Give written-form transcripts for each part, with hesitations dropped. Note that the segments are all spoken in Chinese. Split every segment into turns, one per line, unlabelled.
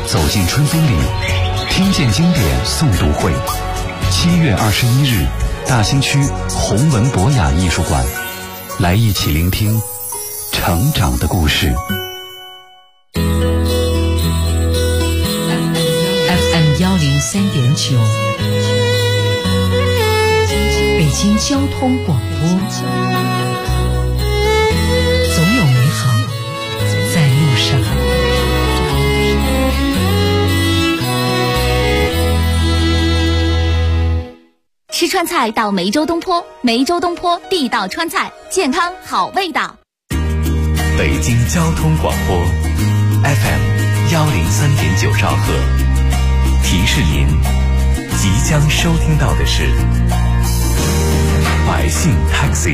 走进春风里，听见经典诵读会，7月21日，大兴区弘文博雅艺术馆，来一起聆听成长的故事。
FM 103.9，北京交通广播，总有美好在路上。
吃川菜到梅州东坡，梅州东坡地道川菜，健康好味道。
北京交通广播 FM 103.9兆赫，提示您即将收听到的是百姓 Taxi。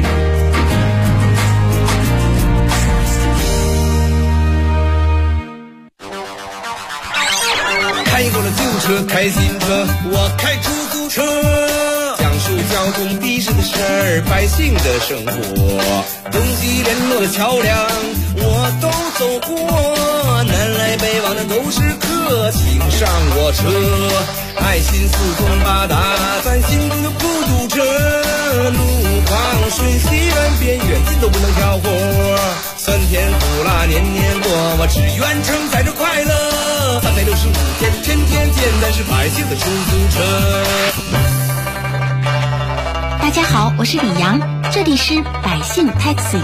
开过了旧车，开新车，我开出租车，讲述交通的士的事儿，百姓的生活，东西联络的桥梁，我都走过，南来北往的都是客，请上我车，爱心四通八达，咱心中的孤独者，路旁顺西远边远近都不能挑活，酸甜苦辣年年过，我只愿承载着快乐，365天天天见，咱是百姓的出租车。
大家好，我是李阳，这里是百姓 Taxi。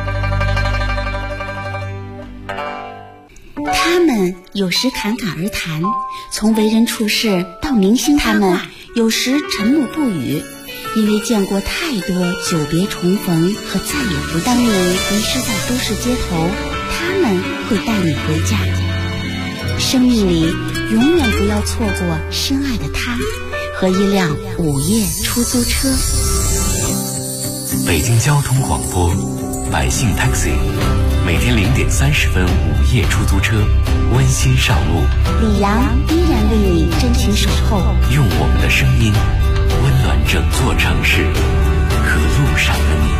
他们有时侃侃而谈，从为人处事到明星他们有时沉默不语，因为见过太多久别重逢和再也不当你迷失在都市街头，他们会带你回家。生命里永远不要错过深爱的他和一辆午夜出租车。
北京交通广播百姓 Taxi， 每天0点30分午夜出租车温馨上路，
李阳依然为你真情守候，
用我们的声音温暖整座城市和路上的你。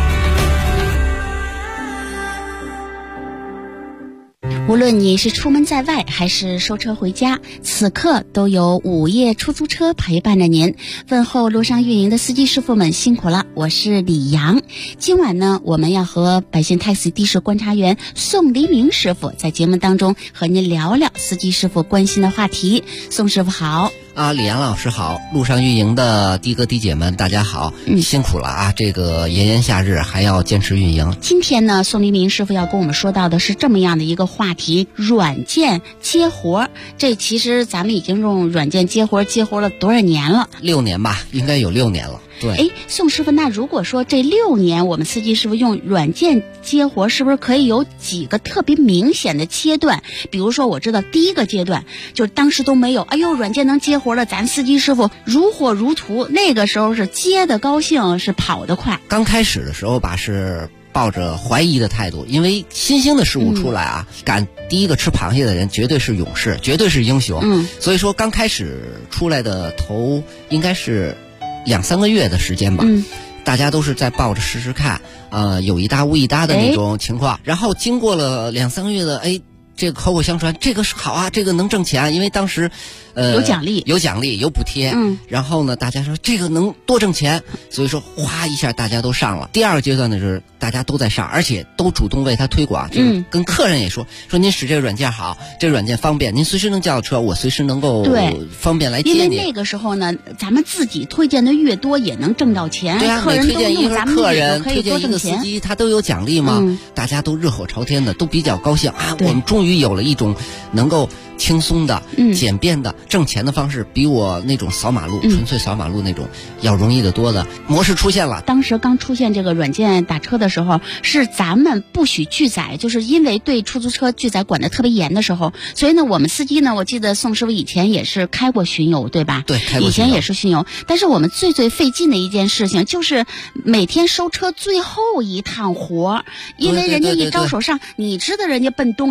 无论你是出门在外还是收车回家，此刻都有午夜出租车陪伴着您。问候路上运营的司机师傅们辛苦了，我是李阳。今晚呢，我们要和百姓 Taxi 的士观察员宋黎明师傅在节目当中和您聊聊司机师傅关心的话题。宋师傅好。
李阳老师好，路上运营的的哥的姐们大家好，辛苦了啊！这个炎炎夏日还要坚持运营。
今天呢，宋黎明师傅要跟我们说到的是这么样的一个话题：软件接活。这其实咱们已经用软件接活了多少年了？6
年吧，应该有6年了。对，
宋师傅，那如果说这6年我们司机师傅用软件接活，是不是可以有几个特别明显的阶段？比如说我知道第一个阶段就是当时都没有，软件能接活了，咱司机师傅如火如荼，那个时候是接的高兴，是跑得快。
刚开始的时候吧，是抱着怀疑的态度，因为新兴的事物出来啊，敢第一个吃螃蟹的人绝对是勇士，绝对是英雄。所以说刚开始出来的头应该是2-3个月的时间吧，大家都是在抱着试试看，有一搭无一搭的那种情况。然后经过了2-3个月的，这个口口相传，这个是好啊，这个能挣钱，因为当时
有奖励
有补贴，然后呢大家说这个能多挣钱，所以说哗一下大家都上了。第二个阶段呢是大家都在上，而且都主动为他推广，就是跟客人也说您使这个软件好，这个软件方便，您随时能叫到车，我随时能够方便来接你。
因为那个时候呢，咱们自己推荐的越多也能挣到钱，
对啊，
客人
推荐一个客人，
推荐一个
司机，他都有奖励嘛，大家都热火朝天的，都比较高兴啊！我们终于有了一种能够轻松的、简便的挣钱的方式，比我那种扫马路、纯粹扫马路那种要容易得多的模式出现了。
当时刚出现这个软件打车的时候，是咱们不许拒载，就是因为对出租车拒载管得特别严的时候，所以呢，我们司机呢，我记得宋师傅以前也是开过巡游，对吧？
对，开过巡游。
以前也是巡游，但是我们最费劲的一件事情就是每天收车最后一趟活，因为人家一招手上，你知道人家奔东还奔你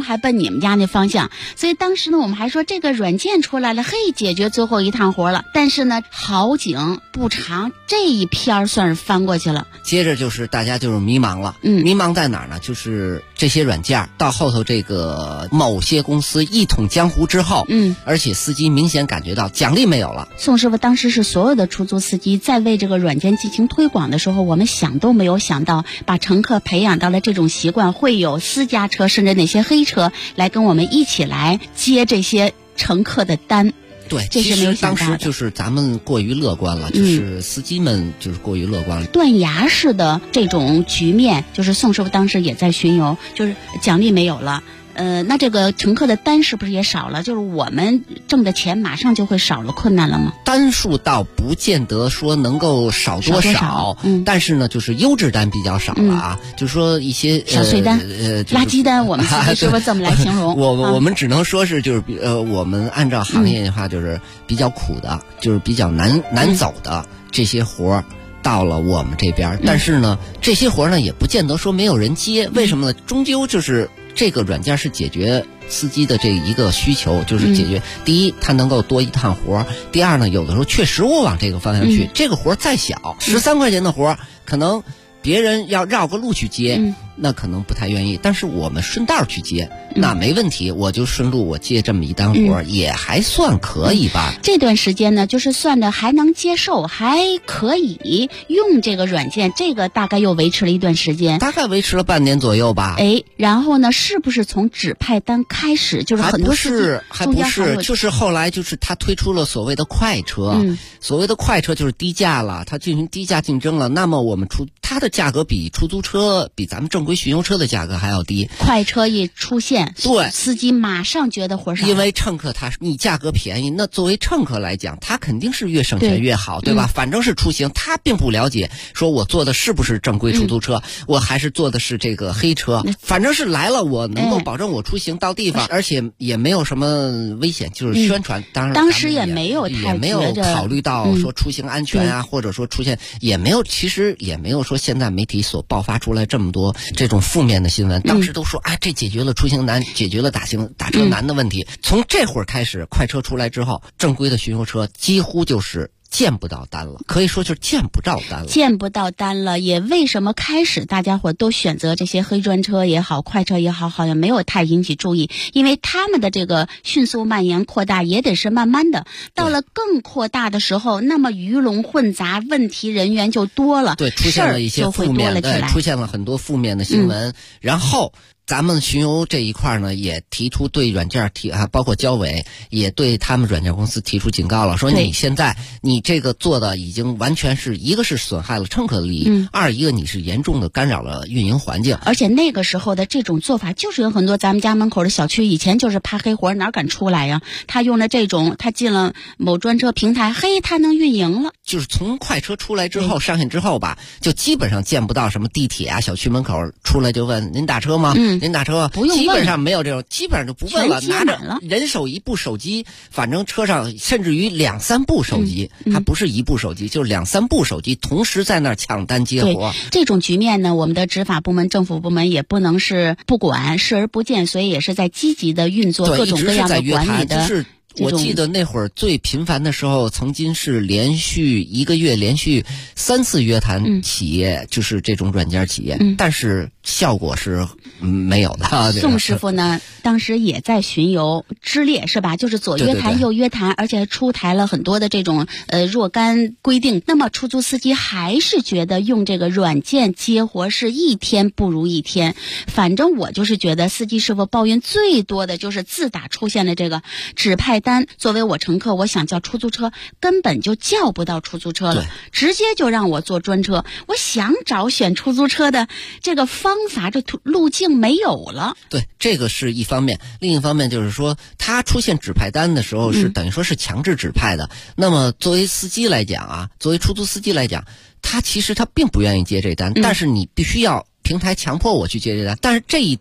你们家那方向。所以当时呢，我们还说这个软件出来了，嘿，解决最后一趟活了。但是呢，好景不长，这一篇算是翻过去了。
接着就是大家就是迷茫了，迷茫在哪儿呢？就是这些软件到后头这个某些公司一统江湖之后，而且司机明显感觉到奖励没有了。
宋师傅当时是所有的出租司机在为这个软件进行推广的时候，我们想都没有想到，把乘客培养到了这种习惯，会有私家车甚至那些黑车来跟我们一起来接这些乘客的单。
对，其实当时就是咱们过于乐观了，就是司机们就是过于乐观了。
断崖式的这种局面，就是宋师傅当时也在巡游，就是奖励没有了。那这个乘客的单是不是也少了？就是我们挣的钱马上就会少了，困难了吗？
单数倒不见得说能够少多少，但是呢，就是优质单比较少了啊。就是说一些
小碎单、垃圾单，我们是不是这么来形容？
我们只能说是就是我们按照行业的话，就是比较苦的，就是比较难走的这些活儿。到了我们这边，但是呢，这些活呢也不见得说没有人接，为什么呢？终究就是这个软件是解决司机的这一个需求，就是解决第一，它能够多一趟活；第二呢，有的时候确实我往这个方向去，这个活再小，13块钱的活，可能别人要绕个路去接，那可能不太愿意，但是我们顺道去接，那没问题，我就顺路我接这么一单活，也还算可以吧。
这段时间呢，就是算的还能接受，还可以用这个软件，这个大概又维持了一段时间，
大概维持了半年左右吧。
然后呢，是不是从指派单开始，就是很多
还不是，就是后来就是他推出了所谓的快车，所谓的快车就是低价了，他进行低价竞争了，那么我们它的价格比出租车比咱们正规巡游车的价格还要低。
快车一出现，
对，
司机马上觉得活少，
因为乘客你价格便宜，那作为乘客来讲，他肯定是越省钱越好，对吧？反正是出行，他并不了解说我坐的是不是正规出租车，我还是坐的是这个黑车，反正是来了，我能够保证我出行到地方，而且也没有什么危险，就是宣传。
当时也没有
考虑到说出行安全啊，或者说出现其实也没有说现在媒体所爆发出来这么多这种负面的新闻，当时都说这解决了出行难，解决了打车难的问题。从这会儿开始，快车出来之后，正规的巡游车几乎就是见不到单了，可以说就是见不到单了。也为什么开始大家伙都选择这些黑专车也好，快车也好，好像没有太引起注意，因为他们的这个迅速蔓延扩大也得是慢慢的，到了更扩大的时候，那么鱼龙混杂，问题人员就多了， 对，出现了一些负面的，出现了很多负面的新闻，然后咱们巡游这一块呢，也提出对软件包括交委也对他们软件公司提出警告了，说你现在你这个做的已经完全是一个是损害了乘客的利益，二一个你是严重的干扰了运营环境。
而且那个时候的这种做法，就是有很多咱们家门口的小区以前就是怕黑活，哪敢出来呀？他用了这种，他进了某专车平台，他能运营了。
就是从快车出来之后，上线之后吧，就基本上见不到什么地铁啊、小区门口出来就问您打车吗？您打车
不用问，
基本上没有这种，基本上就不问了，拿着人手一部手机，反正车上甚至于2-3部手机，它不是一部手机，就是2-3部手机同时在那儿抢单接活。
这种局面呢，我们的执法部门、政府部门也不能是不管、视而不见，所以也是在积极的运作各种各样的管理的。
我记得那会儿最频繁的时候，曾经是连续1个月连续3-4约谈企业，就是这种软件企业，但是效果是没有的。
宋师傅呢，当时也在巡游之列，是吧？就是左约谈右约谈，而且出台了很多的这种若干规定。那么出租司机还是觉得用这个软件接活是一天不如一天。反正我就是觉得司机师傅抱怨最多的就是自打出现了这个指派单，作为我乘客，我想叫出租车根本就叫不到出租车了，直接就让我坐专车。我想找选出租车的这个方法，这路径没有了。
对，这个是一方面，另一方面就是说他出现指派单的时候是等于说是强制指派的。那么作为司机来讲啊，作为出租司机来讲，他其实他并不愿意接这单，但是你必须要平台强迫我去接这单，但是这一单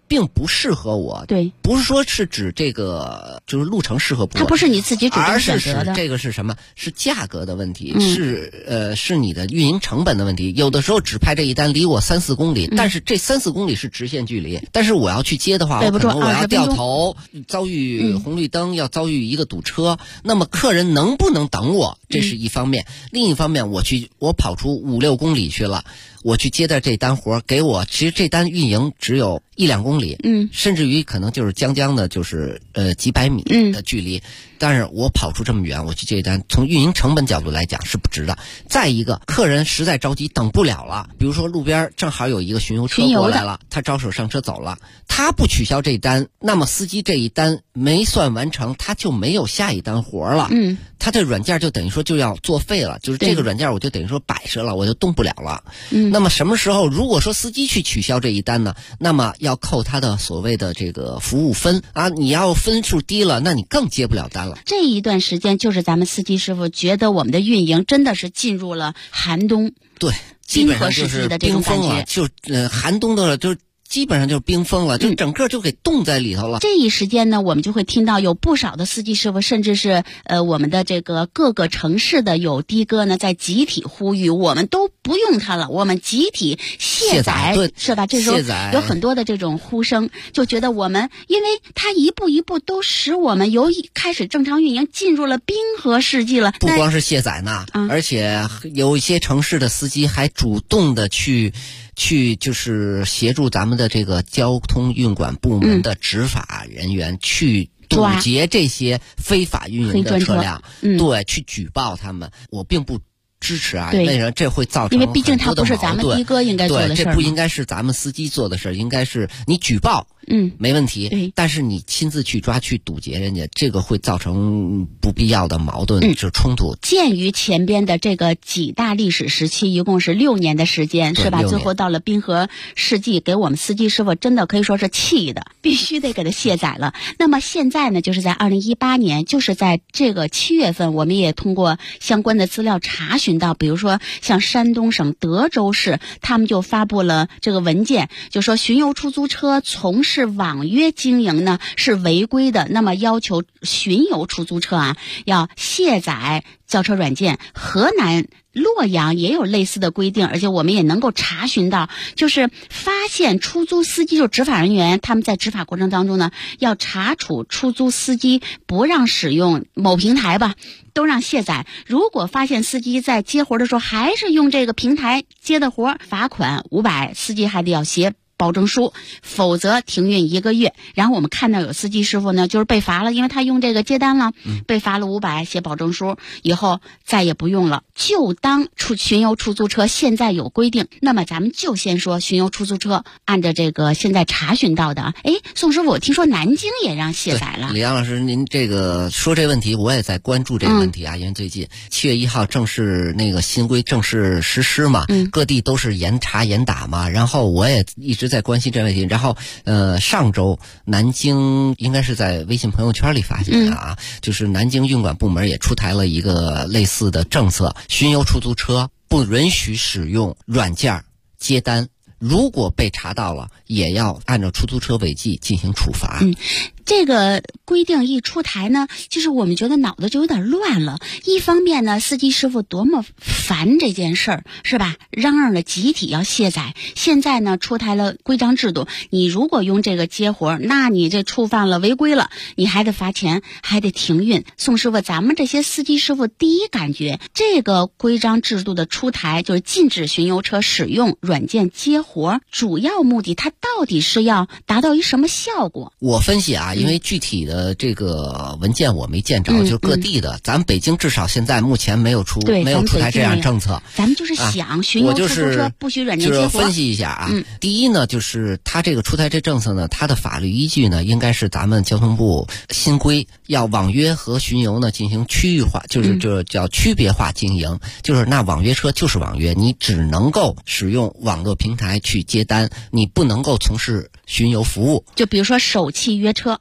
并不适合我。
对，
不是说是指这个就是路程适合不我，
它不是你自己主动选择的，
而是这个是什么？是价格的问题，是你的运营成本的问题。有的时候只派这一单离我3-4公里，但是这3-4公里是直线距离，但是我要去接的话，可能我要掉头，遭遇红绿灯，要遭遇一个堵车。那么客人能不能等我？这是一方面。另一方面，我跑出5-6公里去了，我去接的这单活给我，其实这单运营只有1-2公里，甚至于可能就是将的就是几百米的距离，但是我跑出这么远，我去接一单，从运营成本角度来讲是不值的。再一个，客人实在着急等不了了，比如说路边正好有一个巡游车过来了，他招手上车走了，他不取消这一单，那么司机这一单没算完成，他就没有下一单活了。他这软件就等于说就要作废了，就是这个软件我就等于说摆设了，我就动不了了。那么什么时候如果说司机去取消这一单呢？那么要扣他的所谓的这个服务分啊，你要分数低了，那你更接不了单了。
这一段时间就是咱们司机师傅觉得我们的运营真的是进入了寒冬，
对，
冰河时期的这种感觉，
就寒冬的就基本上就是冰封了，就整个就给冻在里头了。
这一时间呢，我们就会听到有不少的司机师傅，甚至是我们的这个各个城市的有的哥呢，在集体呼吁，我们都不用它了，我们集体卸载，是吧？这时候有很多的这种呼声，就觉得我们，因为它一步一步都使我们由开始正常运营，进入了冰河世纪了。
不光是卸载呢，而且有一些城市的司机还主动的去就是协助咱们的这个交通运管部门的执法人员去堵截这些非法运营的车辆，对，去举报他们。我并不支持啊，为什么这会造成
因为毕竟它不是咱们的哥应该做的事儿，
对，这不应该是咱们司机做的事儿，应该是你举报，没问题，但是你亲自去抓去堵截人家，这个会造成不必要的矛盾，就是冲突。
鉴于前边的这个几大历史时期，一共是6年的时间，是吧？最后到了冰河世纪，给我们司机师傅真的可以说是气的，必须得给他卸载了。那么现在呢，就是在2018年，就是在这个7月份，我们也通过相关的资料查询到，比如说像山东省德州市，他们就发布了这个文件，就说巡游出租车从事网约经营呢是违规的，那么要求巡游出租车要卸载叫车软件。河南洛阳也有类似的规定，而且我们也能够查询到，就是发现出租司机，就执法人员他们在执法过程当中呢，要查处出租司机不让使用某平台吧，都让卸载。如果发现司机在接活的时候还是用这个平台接的活，罚款500，司机还得要写保证书，否则停运1个月。然后我们看到有司机师傅呢，就是被罚了，因为他用这个接单了，被罚了500，写保证书，以后再也不用了。就当巡游出租车现在有规定，那么咱们就先说巡游出租车，按照这个现在查询到的，宋师傅，我听说南京也让卸载了。
李阳老师，您这个说这问题，我也在关注这个问题啊，因为最近7月1号正式那个新规正式实施嘛，各地都是严查严打嘛，然后我也一直在关心这问题。然后上周南京应该是在微信朋友圈里发现的就是南京运管部门也出台了一个类似的政策，巡游出租车不允许使用软件接单，如果被查到了，也要按照出租车违纪进行处罚。
这个规定一出台呢，就是我们觉得脑子就有点乱了。一方面呢，司机师傅多么烦这件事儿，是吧？嚷嚷着集体要卸载。现在呢，出台了规章制度，你如果用这个接活，那你这触犯了违规了，你还得罚钱，还得停运。宋师傅，咱们这些司机师傅第一感觉，这个规章制度的出台，就是禁止巡游车使用软件接活，主要目的它到底是要达到一什么效果？
我分析因为具体的这个文件我没见着，就是各地的，咱们北京至少现在目前没有出台这样政策。
咱们就是想巡游出租车不许软件接活。
就是分析一下第一呢，就是它这个出台这政策呢，它的法律依据呢，应该是咱们交通部新规，要网约和巡游呢进行区域化，就是叫区别化经营，就是那网约车就是网约，你只能够使用网络平台去接单，你不能够从事巡游服务。
就比如说手气约车。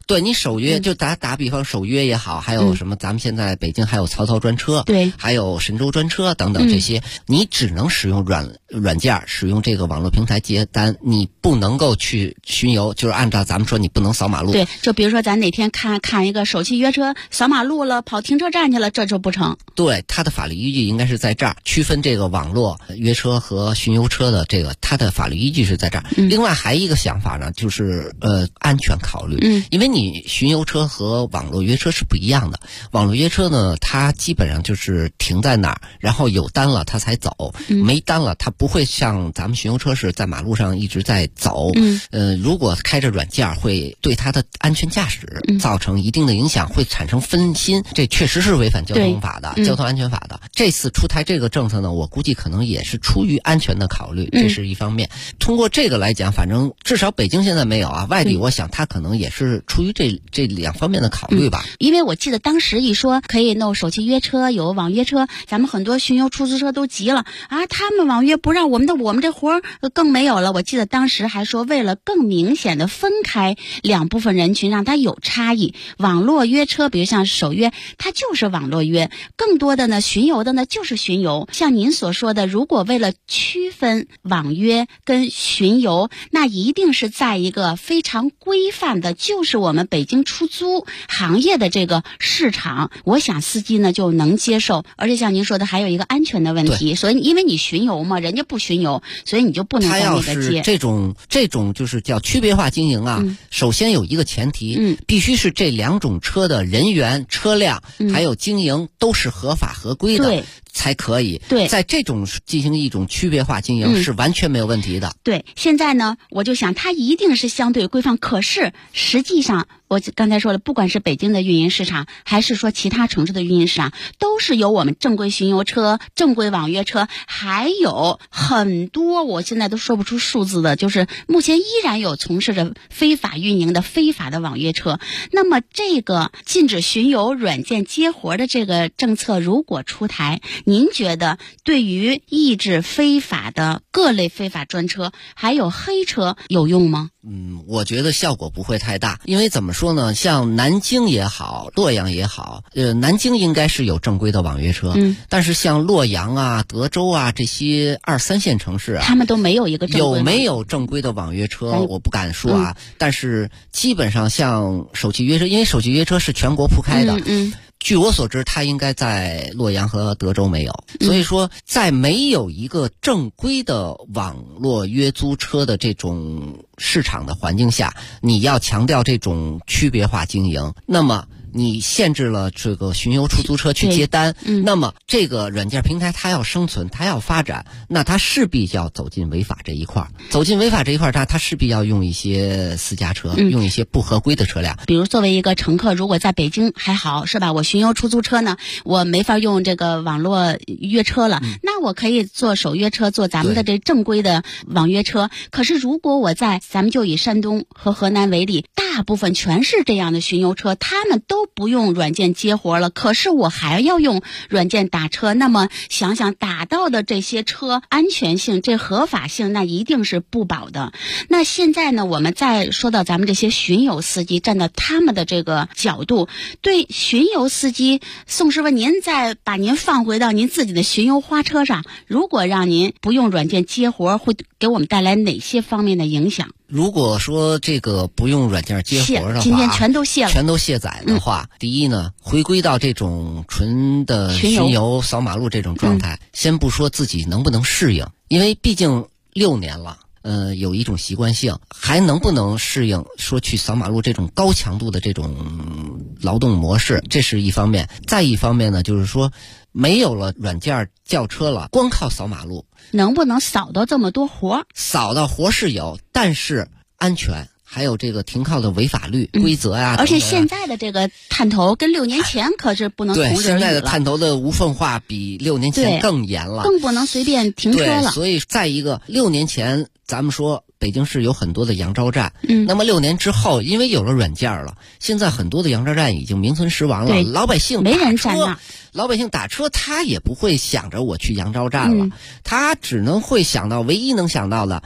对，你首约就打比方，首约也好，还有什么咱们现在北京还有曹操专车，
对，
还有神州专车等等这些，你只能使用软件，使用这个网络平台接单，你不能够去巡游，就是按照咱们说你不能扫马路。
对，就比如说咱哪天看一个首汽约车扫马路了，跑停车站去了，这就不成。
对，它的法律依据应该是在这儿，区分这个网络约车和巡游车的这个它的法律依据是在这儿。另外还一个想法呢，就是安全考虑。因为你巡游车和网络约车是不一样的。网络约车呢，它基本上就是停在哪儿，然后有单了它才走，没单了它不会像咱们巡游车是在马路上一直在走。如果开着软件会对它的安全驾驶造成一定的影响，会产生分心，这确实是违反交通法的，交通安全法的。这次出台这个政策呢，我估计可能也是出于安全的考虑，这是一方面。通过这个来讲，反正至少北京现在没有啊，外地我想它可能也是出于这两方面的考虑吧。
因为我记得当时一说可以弄手机约车，有网约车，咱们很多巡游出租车都急了啊，他们网约不让我们这活更没有了。我记得当时还说，为了更明显的分开两部分人群，让它有差异，网络约车比如像首约它就是网络约，更多的呢巡游的呢就是巡游。像您所说的，如果为了区分网约跟巡游，那一定是在一个非常规范的，就是我们北京出租行业的这个市场，我想司机呢就能接受。而且像您说的还有一个安全的问题，所以因为你巡游嘛，人家不巡游，所以你就不能在那个接。他要是
这种就是叫区别化经营啊，首先有一个前提，必须是这两种车的人员、车辆还有经营都是合法合规的。对，才可以。对，在这种进行一种区别化经营是完全没有问题的。
对，现在呢，我就想它一定是相对规范，可是实际上我刚才说了，不管是北京的运营市场，还是说其他城市的运营市场，都是有我们正规巡游车、正规网约车，还有很多我现在都说不出数字的，就是目前依然有从事着非法运营的非法的网约车。那么这个禁止巡游软件接活的这个政策如果出台，您觉得对于抑制非法的各类非法专车还有黑车有用吗？
我觉得效果不会太大，因为怎么说呢，像南京也好，洛阳也好，南京应该是有正规的网约车，但是像洛阳啊、德州啊这些2、3线城市啊，
他们都没有一个正规。
有没有正规的网约车我不敢说啊，但是基本上像首汽约车，因为首汽约车是全国铺开的，据我所知，它应该在洛阳和德州没有，所以说在没有一个正规的网络约租车的这种市场的环境下，你要强调这种区别化经营，那么你限制了这个巡游出租车去接单，那么这个软件平台它要生存，它要发展，那它势必要走进违法这一块。走进违法这一块，它势必要用一些私家车，用一些不合规的车辆。
比如作为一个乘客，如果在北京还好是吧，我巡游出租车呢，我没法用这个网络约车了，那我可以坐首约车，坐咱们的这正规的网约车。可是如果我在咱们就以山东和河南为例，大部分全是这样的巡游车，他们都不用软件接活了，可是我还要用软件打车，那么想想打到的这些车安全性、这合法性，那一定是不保的。那现在呢，我们再说到咱们这些巡游司机，站到他们的这个角度，对巡游司机，宋师傅，您再把您放回到您自己的巡游花车上，如果让您不用软件接活，会给我们带来哪些方面的影响？
如果说这个不用软件接活的话，
今天全都卸了，
全都卸载的话，第一呢，回归到这种纯的巡游扫马路这种状态，先不说自己能不能适应，因为毕竟6年了。有一种习惯性，还能不能适应说去扫马路这种高强度的这种劳动模式，这是一方面。再一方面呢，就是说没有了软件叫车了，光靠扫马路
能不能扫到这么多活？
扫到活是有，但是安全还有这个停靠的违法律规则呀，
而且现在的这个探头跟6年前可是不能同日语了。
对，现在的探头的无缝化比6年前更严了，
更不能随便停车了。
对，所以再一个，6年前咱们说北京市有很多的杨招站，那么6年之后，因为有了软件了，现在很多的杨招站已经名存实亡了，老百姓
没人站那。
老百姓打车，他也不会想着我去杨招站了，他只能会想到唯一能想到的。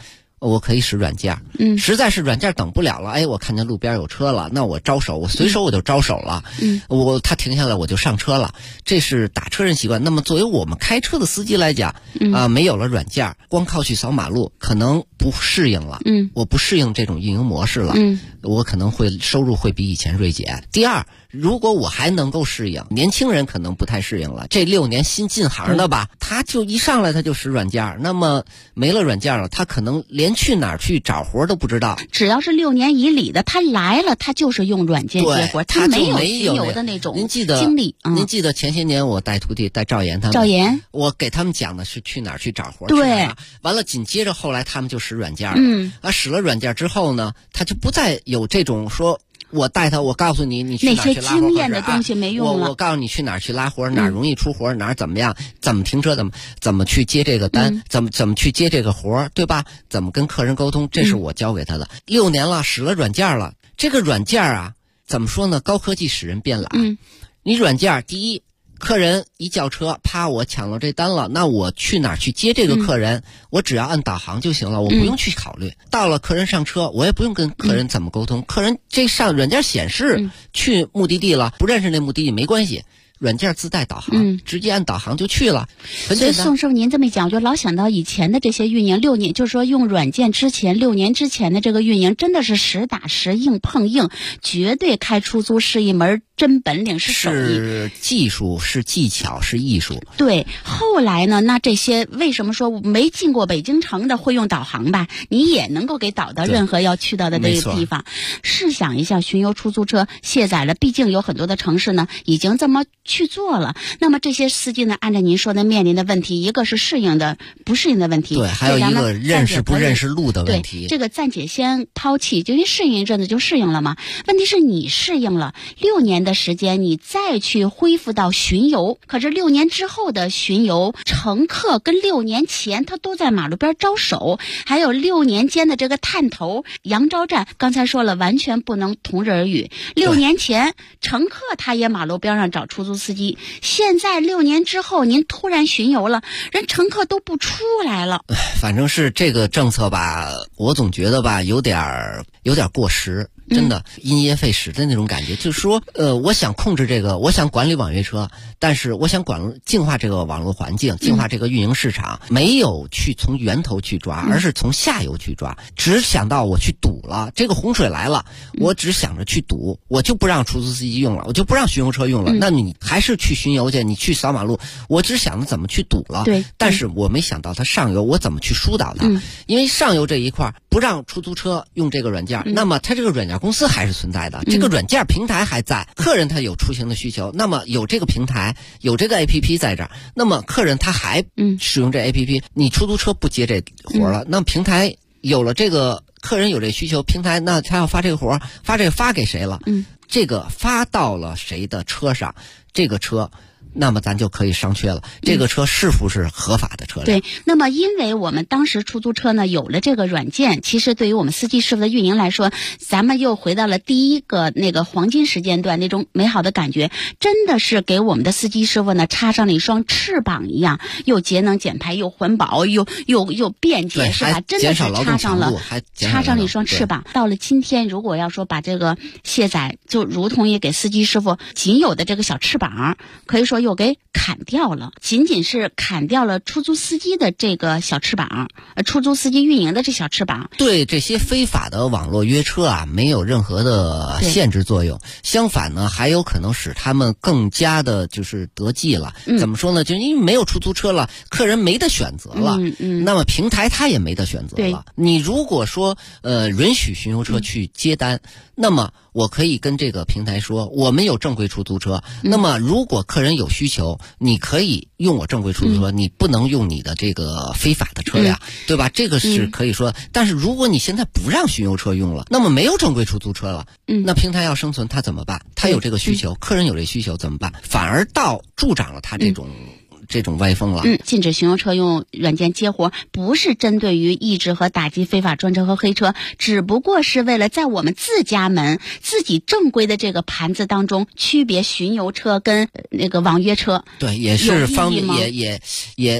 我可以使软件。实在是软件等不了了，哎，我看见路边有车了，那我招手，我随手我就招手了。他停下来我就上车了，这是打车人习惯。那么作为我们开车的司机来讲，没有了软件，光靠去扫马路，可能不适应了。我不适应这种运营模式了。我可能收入会比以前锐减。第二，如果我还能够适应，年轻人可能不太适应了。这6年新进行的吧，他就一上来他就使软件，那么没了软件了，他可能连去哪儿去找活都不知道。
只要是6年以里的，他来了，他就是用软件接活，他没有巡游的那种经历。
您记得前些年我带徒弟带赵岩他们，
赵岩，
我给他们讲的是去哪儿去找活，
对，
完了紧接着后来他们就使软件了。使了软件之后呢，他就不再有这种说我带他，我告诉你，你去哪儿去拉活，
那些经验的东西没用了。
我告诉你去哪儿去拉活，哪儿容易出活，哪儿怎么样，怎么停车，怎么去接这个单，怎么去接这个活，对吧？怎么跟客人沟通，这是我教给他的。6年了，使了软件了，这个软件啊，怎么说呢？高科技使人变懒。你软件第一，客人一叫车，啪，我抢了这单了，那我去哪儿去接这个客人？我只要按导航就行了，我不用去考虑。到了客人上车，我也不用跟客人怎么沟通。客人这上软件显示去目的地了，不认识那目的地没关系。软件自带导航，直接按导航就去了。
所以宋师傅您这么一讲，我就老想到以前的这些运营6年，就是说用软件之前6年之前的这个运营，真的是实打实硬碰硬，绝对开出租是一门真本领，是手艺，
是技术，是技巧，是艺术。
对，后来呢，那这些为什么说没进过北京城的会用导航吧？你也能够给导到任何要去到的这个地方。试想一下，巡游出租车卸载了，毕竟有很多的城市呢已经这么去做了。那么这些司机呢，按照您说的面临的问题，一个是适应的不适应的问题，
对，还有一个认识不认识路的问题。
对，这个暂且先抛弃，就因为适应一阵子就适应了嘛。问题是你适应了6年的时间，你再去恢复到巡游，可是6年之后的巡游，乘客跟6年前他都在马路边招手，还有6年间的这个探头杨昭站，刚才说了完全不能同日而语。6年前乘客他也马路边上找出租司机，现在6年之后您突然巡游了，人乘客都不出来了。
反正是这个政策吧，我总觉得吧有点过时。真的因噎废食的那种感觉，就是说我想控制这个，我想管理网约车，但是我想净化这个网络环境，净化这个运营市场，没有去从源头去抓，而是从下游去抓，只想到我去堵了，这个洪水来了，我只想着去堵，我就不让出租司机用了，我就不让巡游车用了，那你还是去巡游去，你去扫马路，我只想着怎么去堵了。
对，
但是我没想到它上游我怎么去疏导它，因为上游这一块不让出租车用这个软件，那么它这个软件公司还是存在的，这个软件平台还在，客人他有出行的需求，那么有这个平台，有这个 APP 在这儿，那么客人他还使用这 APP，你出租车不接这活了，那么平台有了这个客人有这需求，平台那他要发这个活，发给谁了？这个发到了谁的车上，这个车那么咱就可以商榷了，这个车是不是合法的车辆？
对，那么因为我们当时出租车呢有了这个软件，其实对于我们司机师傅的运营来说，咱们又回到了第一个那个黄金时间段，那种美好的感觉，真的是给我们的司机师傅呢插上了一双翅膀一样，又节能减排，又环保，又便捷，是吧？真的是插上了一双翅膀。到了今天，如果要说把这个卸载，就如同也给司机师傅仅有的这个小翅膀，可以说又给砍掉了，仅仅是砍掉了出租司机的这个小翅膀，出租司机运营的这小翅膀，
对这些非法的网络约车啊，没有任何的限制作用，相反呢，还有可能使他们更加的就是得计了。怎么说呢？就因为没有出租车了，客人没得选择了，那么平台他也没得选择了。你如果说允许巡游车去接单，那么我可以跟这个平台说，我们有正规出租车，那么如果客人有需求，你可以用我正规出租车，你不能用你的这个非法的车辆，对吧？这个是可以说。但是如果你现在不让巡游车用了，那么没有正规出租车了，那平台要生存，他怎么办？他有这个需求，客人有这需求怎么办？反而助长了他这种歪风了。
禁止巡游车用软件接活，不是针对于抑制和打击非法专车和黑车，只不过是为了在我们自家门自己正规的这个盘子当中区别巡游车跟那个网约车。
对，也是方便，也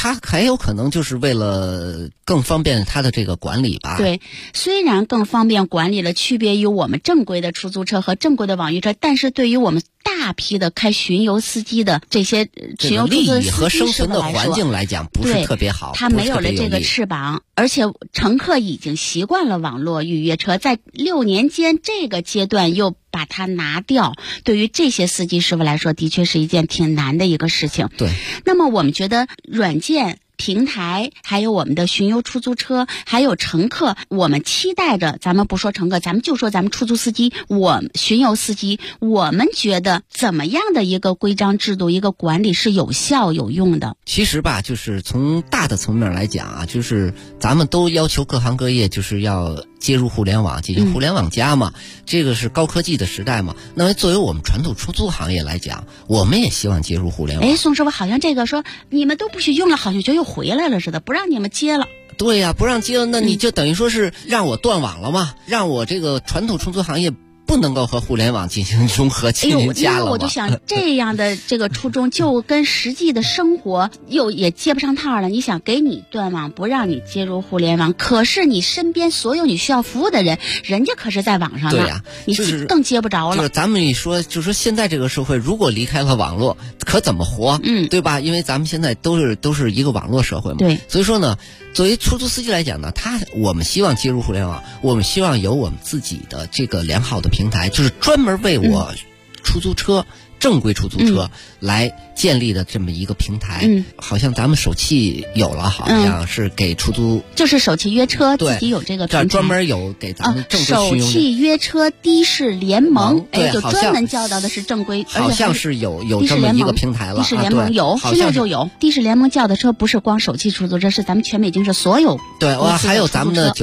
它很有可能就是为了更方便它的这个管理吧。
对，虽然更方便管理了，区别于我们正规的出租车和正规的网约车，但是对于我们大批的开巡游司机的这些巡游出租的司机
和生存的环境来讲不是特别好，
他没有了这个翅膀，而且乘客已经习惯了网络预约车，在6年间这个阶段又把它拿掉，对于这些司机师傅来说的确是一件挺难的一个事情。
对，
那么我们觉得软件平台还有我们的巡游出租车还有乘客，我们期待着，咱们不说乘客，咱们就说咱们出租司机，我巡游司机，我们觉得怎么样的一个规章制度一个管理是有效有用的。
其实吧，就是从大的层面来讲啊，就是咱们都要求各行各业就是要接入互联网，进行互联网加嘛，这个是高科技的时代嘛。那么作为我们传统出租行业来讲，我们也希望接入互联网。
宋师傅好像这个说你们都不许用了，好像就又回来了似的，不让你们接了。
对呀，不让接了，那你就等于说是让我断网了嘛，让我这个传统出租行业不能够和互联网进行融合进行加了嘛。
我就想这样的这个初衷就跟实际的生活也接不上套了。你想给你断网，不让你接入互联网，可是你身边所有你需要服务的人，人家可是在网上了，
对呀，
你更接不着了。
就是咱们一说，就是说现在这个社会如果离开了网络，可怎么活？对吧？因为咱们现在都是一个网络社会嘛。
对，
所以说呢，作为出租司机来讲呢，我们希望接入互联网，我们希望有我们自己的这个良好的平台，就是专门为我出租车正规出租车来建立的这么一个平台。好像咱们首汽有了，好像是给出租，
就是首汽约车自己有这个平台，
专门有给咱们正规
首汽约车的士联盟，就专门教导的是正规，
好像是有这么一个平台了。
的士联盟有，现在就有的士联盟叫的车，不是光首汽出租车，是咱们全北京市所有。
对，还有咱们的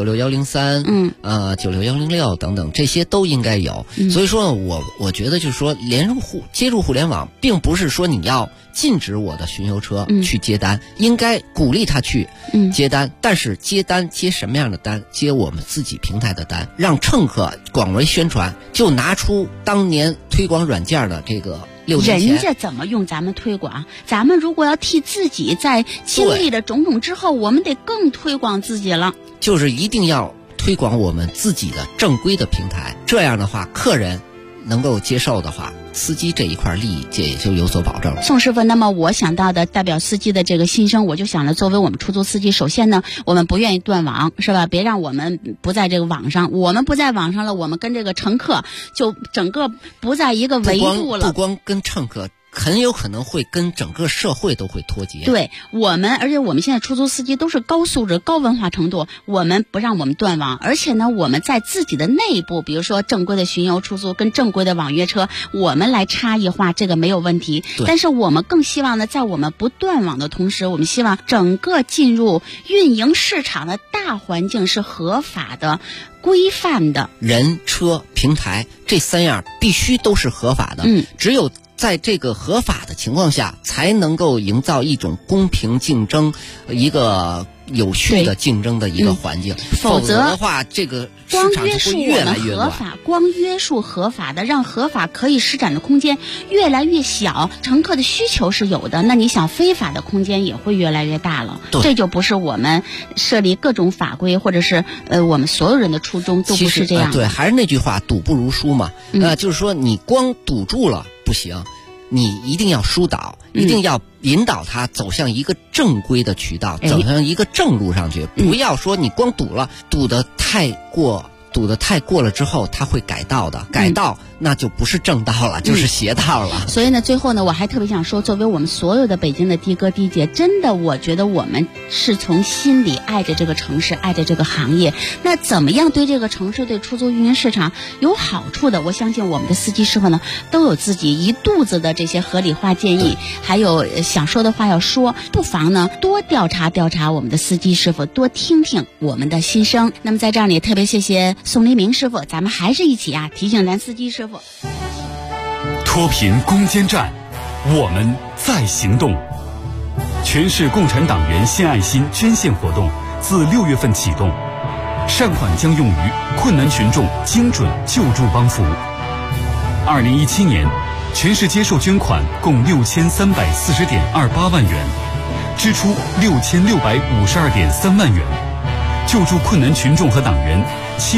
96103，96106等等，这些都应该有。所以说我觉得就是说接入互联网，并不是说你要禁止我的巡游车去接单，应该鼓励他去接单，但是接什么样的单？接我们自己平台的单，让乘客广为宣传，就拿出当年推广软件的这个6年前，
人家怎么用咱们推广？咱们如果要替自己在经历了种种之后，我们得更推广自己了。
就是一定要推广我们自己的正规的平台，这样的话，客人能够接受的话，司机这一块利益也就有所保证。
宋师傅，那么我想到的代表司机的这个心声，我就想了，作为我们出租司机，首先呢，我们不愿意断网，是吧？别让我们不在这个网上，我们不在网上了，我们跟这个乘客就整个不在一个维度了。
不光跟乘客，很有可能会跟整个社会都会脱节。
对而且我们现在出租司机都是高素质、高文化程度，我们不让我们断网，而且呢，我们在自己的内部，比如说正规的巡游出租跟正规的网约车，我们来差异化，这个没有问题。但是我们更希望呢，在我们不断网的同时，我们希望整个进入运营市场的大环境是合法的、规范的。
人、车、平台这3样必须都是合法的。只有在这个合法的情况下，才能够营造一种公平竞争、一个有序的竞争的一个环境。否则的话，这个市场就会越来越乱。
光约束合法的，让合法可以施展的空间越来越小，乘客的需求是有的，那你想非法的空间也会越来越大了。这就不是我们设立各种法规，或者是我们所有人的初衷都不是这样的。
对，还是那句话，赌不如输嘛。就是说你光赌注了不行，你一定要疏导，一定要引导他走向一个正规的渠道，走向一个正路上去。不要说你光赌了，赌得太过了之后，他会改道的，改道那就不是正道了，就是邪道了。
所以呢，最后呢，我还特别想说，作为我们所有的北京的的哥的姐，真的，我觉得我们是从心里爱着这个城市，爱着这个行业。那怎么样对这个城市、对出租运营市场有好处的？我相信我们的司机师傅呢，都有自己一肚子的这些合理化建议，还有想说的话要说。不妨呢，多调查调查我们的司机师傅，多听听我们的心声。那么在这儿也特别谢谢宋黎明师傅，咱们还是一起提醒咱司机师傅。
脱贫攻坚战，我们在行动。全市共产党员献爱心捐献活动自6月份启动，善款将用于困难群众精准救助帮扶。2017年，全市接受捐款共6340.28万元， 支出6652.3万元，救助困难群众和党员